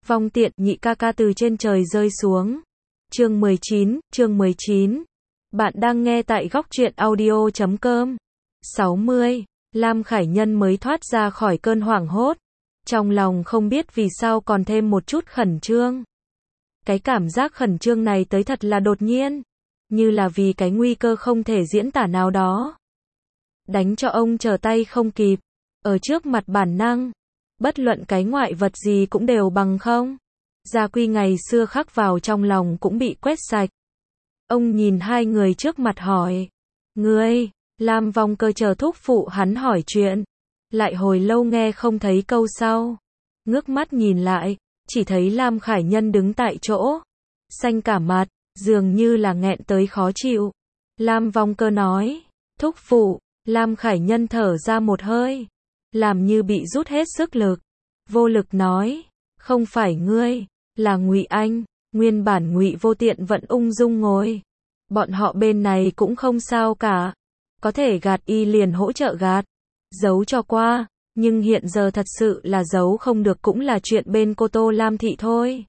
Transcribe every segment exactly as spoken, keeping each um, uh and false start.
Vong tiện, nhị ca ca từ trên trời rơi xuống. Chương mười chín, chương mười chín. Bạn đang nghe tại góc truyện audio chấm com. sáu mươi. Lam Khải Nhân mới thoát ra khỏi cơn hoảng hốt. Trong lòng không biết vì sao còn thêm một chút khẩn trương. Cái cảm giác khẩn trương này tới thật là đột nhiên. Như là vì cái nguy cơ không thể diễn tả nào đó. Đánh cho ông trở tay không kịp. Ở trước mặt bản năng. Bất luận cái ngoại vật gì cũng đều bằng không. Gia quy ngày xưa khắc vào trong lòng cũng bị quét sạch. Ông nhìn hai người trước mặt hỏi. Ngươi, Lam Vong Cơ chờ thúc phụ hắn hỏi chuyện. Lại hồi lâu nghe không thấy câu sau. Ngước mắt nhìn lại, chỉ thấy Lam Khải Nhân đứng tại chỗ. Xanh cả mặt, dường như là nghẹn tới khó chịu. Lam Vong Cơ nói. Thúc phụ, Lam Khải Nhân thở ra một hơi. Làm như bị rút hết sức lực. Vô lực nói. Không phải ngươi, là Ngụy Anh. Nguyên bản Ngụy Vô Tiện vẫn ung dung ngồi. Bọn họ bên này cũng không sao cả. Có thể gạt y liền hỗ trợ gạt. Giấu cho qua. Nhưng hiện giờ thật sự là giấu không được cũng là chuyện bên cô Tô Lam Thị thôi.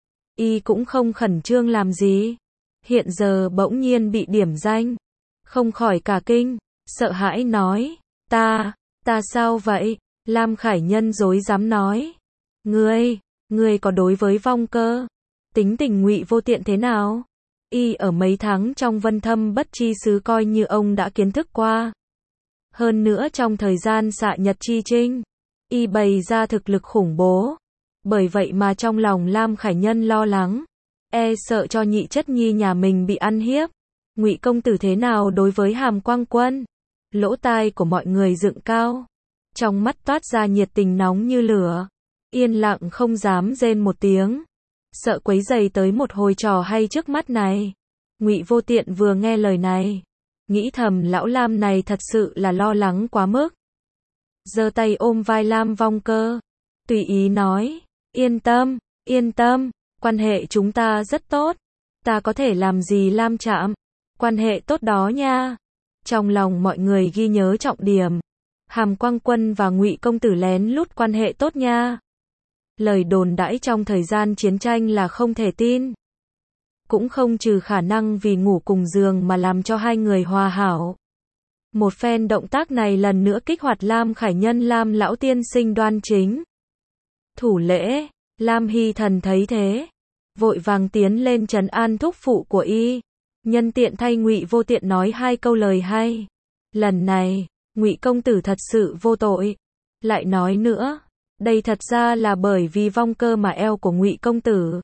Y cũng không khẩn trương làm gì. Hiện giờ bỗng nhiên bị điểm danh. Không khỏi cả kinh. Sợ hãi nói. Ta, ta sao vậy? Lam Khải Nhân dối dám nói. Ngươi, ngươi có đối với Vong Cơ tính tình Ngụy Vô Tiện thế nào? Y ở mấy tháng trong Vân Thâm Bất Chi Xứ coi như ông đã kiến thức qua. Hơn nữa trong thời gian xạ nhật chi trinh, Y bày ra thực lực khủng bố. Bởi vậy mà trong lòng Lam Khải Nhân lo lắng, e sợ cho nhị chất nhi nhà mình bị ăn hiếp. Ngụy công tử thế nào đối với Hàm Quang Quân? Lỗ tai của mọi người dựng cao, trong mắt toát ra nhiệt tình nóng như lửa. Yên lặng không dám rên một tiếng, sợ quấy rầy tới một hồi trò hay trước mắt này. Ngụy Vô Tiện vừa nghe lời này, nghĩ thầm lão Lam này thật sự là lo lắng quá mức. Giơ tay ôm vai Lam Vong Cơ, tùy ý nói, yên tâm, yên tâm, quan hệ chúng ta rất tốt. Ta có thể làm gì Lam Trạm? Quan hệ tốt đó nha. Trong lòng mọi người ghi nhớ trọng điểm. Hàm Quang Quân và Ngụy công tử lén lút quan hệ tốt nha. Lời đồn đãi trong thời gian chiến tranh là không thể tin. Cũng không trừ khả năng vì ngủ cùng giường mà làm cho hai người hòa hảo. Một phen động tác này lần nữa kích hoạt Lam Khải Nhân Lam lão tiên sinh đoan chính. Thủ lễ, Lam Hy Thần thấy thế, vội vàng tiến lên trấn an thúc phụ của y. Nhân tiện thay Ngụy Vô Tiện nói hai câu lời hay. Lần này, Ngụy công tử thật sự vô tội. Lại nói nữa, đây thật ra là bởi vì Vong Cơ mà eo của Ngụy công tử.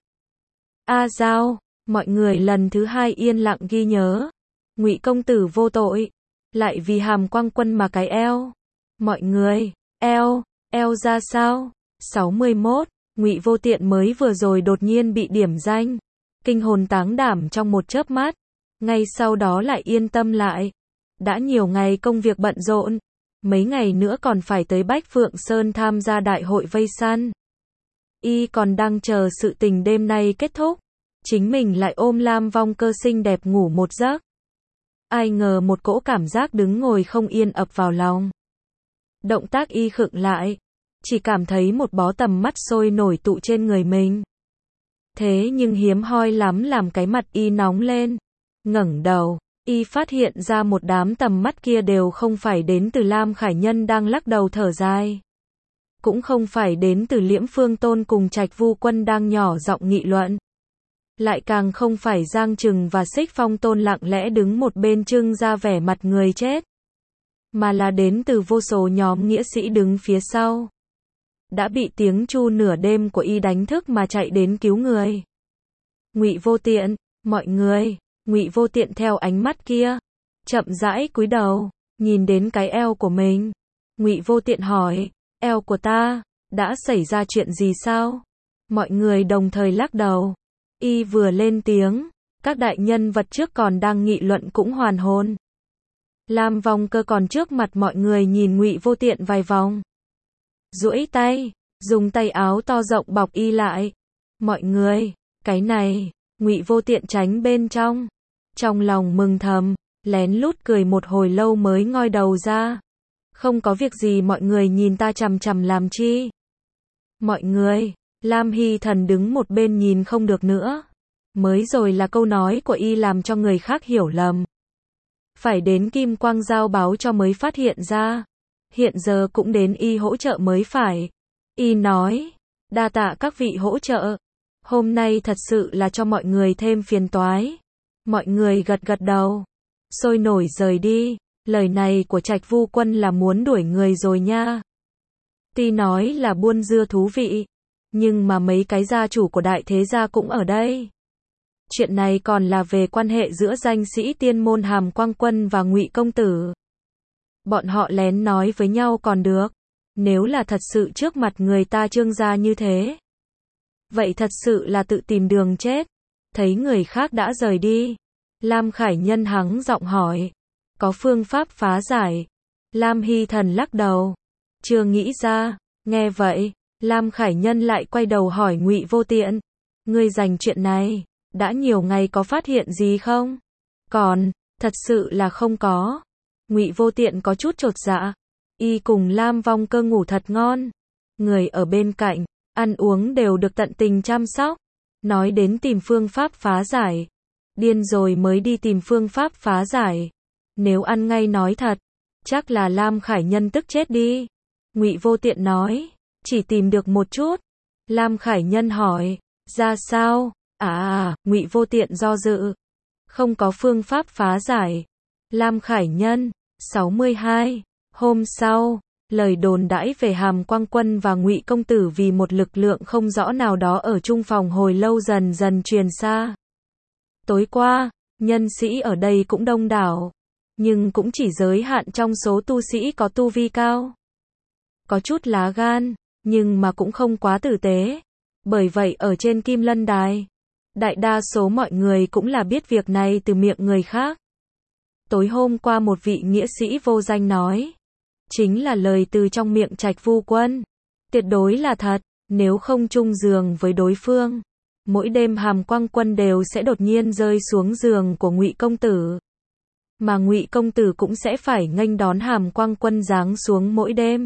A Giao, mọi người lần thứ hai yên lặng ghi nhớ. Ngụy công tử vô tội, lại vì Hàm Quang Quân mà cái eo. Mọi người, eo, eo ra sao? sáu mươi mốt, Ngụy Vô Tiện mới vừa rồi đột nhiên bị điểm danh, kinh hồn táng đảm trong một chớp mắt, ngay sau đó lại yên tâm lại. Đã nhiều ngày công việc bận rộn, mấy ngày nữa còn phải tới Bách Phượng Sơn tham gia đại hội vây săn. Y còn đang chờ sự tình đêm nay kết thúc, chính mình lại ôm Lam Vong Cơ xinh đẹp ngủ một giấc. Ai ngờ một cỗ cảm giác đứng ngồi không yên ập vào lòng. Động tác Y khựng lại, chỉ cảm thấy một bó tầm mắt sôi nổi tụ trên người mình. Thế nhưng hiếm hoi lắm làm cái mặt Y nóng lên. Ngẩng đầu, Y phát hiện ra một đám tầm mắt kia đều không phải đến từ Lam Khải Nhân đang lắc đầu thở dài. Cũng không phải đến từ Liễm Phương Tôn cùng Trạch Vu Quân đang nhỏ giọng nghị luận. Lại càng không phải Giang Trừng và Xích Phong Tôn lặng lẽ đứng một bên trưng ra vẻ mặt người chết. Mà là đến từ vô số nhóm nghĩa sĩ đứng phía sau. Đã bị tiếng chu nửa đêm của Y đánh thức mà chạy đến cứu người. Ngụy Vô Tiện, mọi người. Ngụy Vô Tiện theo ánh mắt kia, chậm rãi cúi đầu, nhìn đến cái eo của mình. Ngụy Vô Tiện hỏi, eo của ta, đã xảy ra chuyện gì sao? Mọi người đồng thời lắc đầu. Y vừa lên tiếng, các đại nhân vật trước còn đang nghị luận cũng hoàn hồn. Lam Vong Cơ còn trước mặt mọi người nhìn Ngụy Vô Tiện vài vòng. Duỗi tay, dùng tay áo to rộng bọc Y lại. Mọi người, cái này, Ngụy Vô Tiện tránh bên trong. Trong lòng mừng thầm, lén lút cười một hồi lâu mới ngoi đầu ra. Không có việc gì mọi người nhìn ta chằm chằm làm chi? Mọi người, Lam Hy Thần đứng một bên nhìn không được nữa. Mới rồi là câu nói của y làm cho người khác hiểu lầm. Phải đến Kim Quang Giao báo cho mới phát hiện ra. Hiện giờ cũng đến y hỗ trợ mới phải. Y nói, đa tạ các vị hỗ trợ. Hôm nay thật sự là cho mọi người thêm phiền toái. Mọi người gật gật đầu. Sôi nổi rời đi. Lời này của Trạch Vu Quân là muốn đuổi người rồi nha. Tuy nói là buôn dưa thú vị. Nhưng mà mấy cái gia chủ của đại thế gia cũng ở đây. Chuyện này còn là về quan hệ giữa danh sĩ tiên môn Hàm Quang Quân và Ngụy Công Tử. Bọn họ lén nói với nhau còn được. Nếu là thật sự trước mặt người ta Trương gia như thế. Vậy thật sự là tự tìm đường chết. Thấy người khác đã rời đi. Lam Khải Nhân hắng giọng hỏi. Có phương pháp phá giải. Lam Hy Thần lắc đầu. Chưa nghĩ ra. Nghe vậy, Lam Khải Nhân lại quay đầu hỏi Ngụy Vô Tiện. Ngươi dành chuyện này, đã nhiều ngày có phát hiện gì không? Còn, thật sự là không có. Ngụy Vô Tiện có chút chột dạ. Y cùng Lam Vong Cơ ngủ thật ngon. Người ở bên cạnh, ăn uống đều được tận tình chăm sóc. Nói đến tìm phương pháp phá giải. Điên rồi mới đi tìm phương pháp phá giải. Nếu ăn ngay nói thật, chắc là Lam Khải Nhân tức chết đi. Ngụy Vô Tiện nói, chỉ tìm được một chút. Lam Khải Nhân hỏi, ra sao? À à, Ngụy Vô Tiện do dự. Không có phương pháp phá giải. Lam Khải Nhân, sáu mươi hai. Hôm sau, lời đồn đãi về Hàm Quang Quân và Ngụy Công Tử vì một lực lượng không rõ nào đó ở chung phòng hồi lâu dần dần truyền xa. Tối qua, nhân sĩ ở đây cũng đông đảo. Nhưng cũng chỉ giới hạn trong số tu sĩ có tu vi cao. Có chút lá gan, nhưng mà cũng không quá tử tế. Bởi vậy ở trên Kim Lân Đài, đại đa số mọi người cũng là biết việc này từ miệng người khác. Tối hôm qua một vị nghĩa sĩ vô danh nói. Chính là lời từ trong miệng Trạch Vu Quân. Tuyệt đối là thật, nếu không chung giường với đối phương. Mỗi đêm Hàm Quang Quân đều sẽ đột nhiên rơi xuống giường của Ngụy Công Tử. Mà Ngụy Công Tử cũng sẽ phải nghênh đón Hàm Quang Quân giáng xuống mỗi đêm.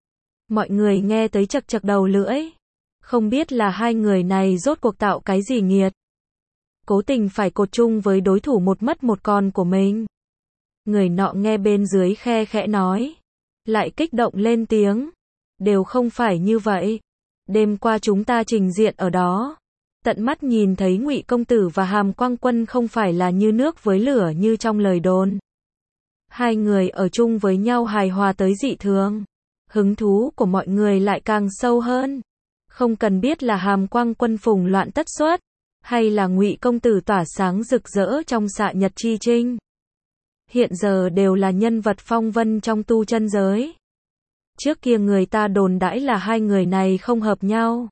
Mọi người nghe tới chật chật đầu lưỡi. Không biết là hai người này rốt cuộc tạo cái gì nghiệt. Cố tình phải cột chung với đối thủ một mất một còn của mình. Người nọ nghe bên dưới khe khẽ nói. Lại kích động lên tiếng. Đều không phải như vậy. Đêm qua chúng ta trình diện ở đó. Tận mắt nhìn thấy Ngụy Công Tử và Hàm Quang Quân không phải là như nước với lửa như trong lời đồn. Hai người ở chung với nhau hài hòa tới dị thường. Hứng thú của mọi người lại càng sâu hơn. Không cần biết là Hàm Quang Quân phùng loạn tất xuất, hay là Ngụy Công Tử tỏa sáng rực rỡ trong xạ nhật chi trinh. Hiện giờ đều là nhân vật phong vân trong tu chân giới. Trước kia người ta đồn đãi là hai người này không hợp nhau.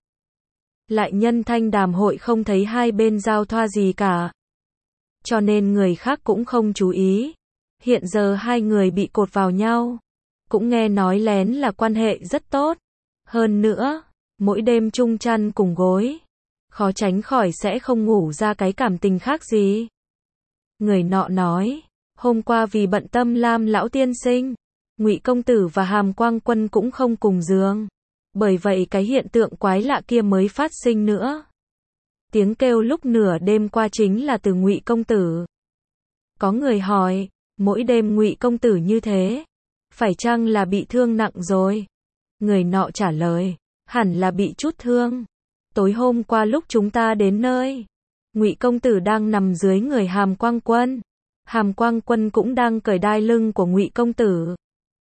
Lại nhân thanh đàm hội không thấy hai bên giao thoa gì cả. Cho nên người khác cũng không chú ý. Hiện giờ hai người bị cột vào nhau. Cũng nghe nói lén là quan hệ rất tốt. Hơn nữa, mỗi đêm chung chăn cùng gối. Khó tránh khỏi sẽ không ngủ ra cái cảm tình khác gì. Người nọ nói, hôm qua vì bận tâm Lam lão tiên sinh, Ngụy Công Tử và Hàm Quang Quân cũng không cùng giường. Bởi vậy cái hiện tượng quái lạ kia mới phát sinh nữa. Tiếng kêu lúc nửa đêm qua chính là từ Ngụy Công Tử. Có người hỏi, mỗi đêm Ngụy Công Tử như thế, phải chăng là bị thương nặng rồi? Người nọ trả lời, hẳn là bị chút thương. Tối hôm qua lúc chúng ta đến nơi, Ngụy Công Tử đang nằm dưới người Hàm Quang Quân. Hàm Quang Quân cũng đang cởi đai lưng của Ngụy Công Tử.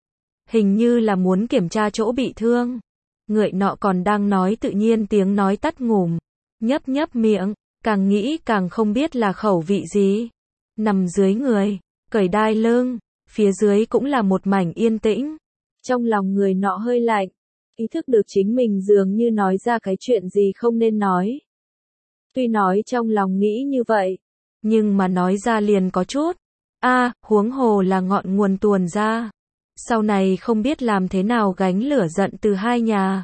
Hình như là muốn kiểm tra chỗ bị thương. Người nọ còn đang nói tự nhiên tiếng nói tắt ngủm, nhấp nhấp miệng, càng nghĩ càng không biết là khẩu vị gì. Nằm dưới người, cởi đai lưng, phía dưới cũng là một mảnh yên tĩnh. Trong lòng người nọ hơi lạnh, ý thức được chính mình dường như nói ra cái chuyện gì không nên nói. Tuy nói trong lòng nghĩ như vậy, nhưng mà nói ra liền có chút. A, à, huống hồ là ngọn nguồn tuồn ra. Sau này không biết làm thế nào gánh lửa giận từ hai nhà.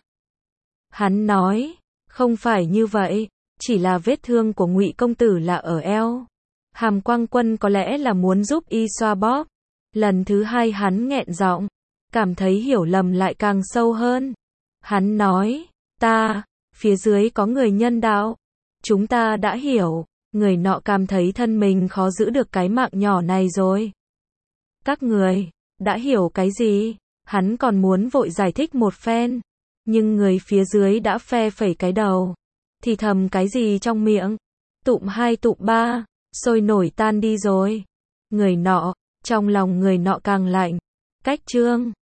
Hắn nói, không phải như vậy, chỉ là vết thương của Ngụy Công Tử là ở eo. Hàm Quang Quân có lẽ là muốn giúp y xoa bóp. Lần thứ hai hắn nghẹn giọng, cảm thấy hiểu lầm lại càng sâu hơn. Hắn nói, ta, Phía dưới có người nhân đạo. Chúng ta đã hiểu. Người nọ cảm thấy thân mình khó giữ được cái mạng nhỏ này rồi. Các người đã hiểu cái gì? Hắn còn muốn vội giải thích một phen. Nhưng người phía dưới đã phe phẩy cái đầu. Thì thầm cái gì trong miệng. Tụm hai tụm ba. Sôi nổi tan đi rồi. Người nọ. Trong lòng người nọ càng lạnh. Cách chương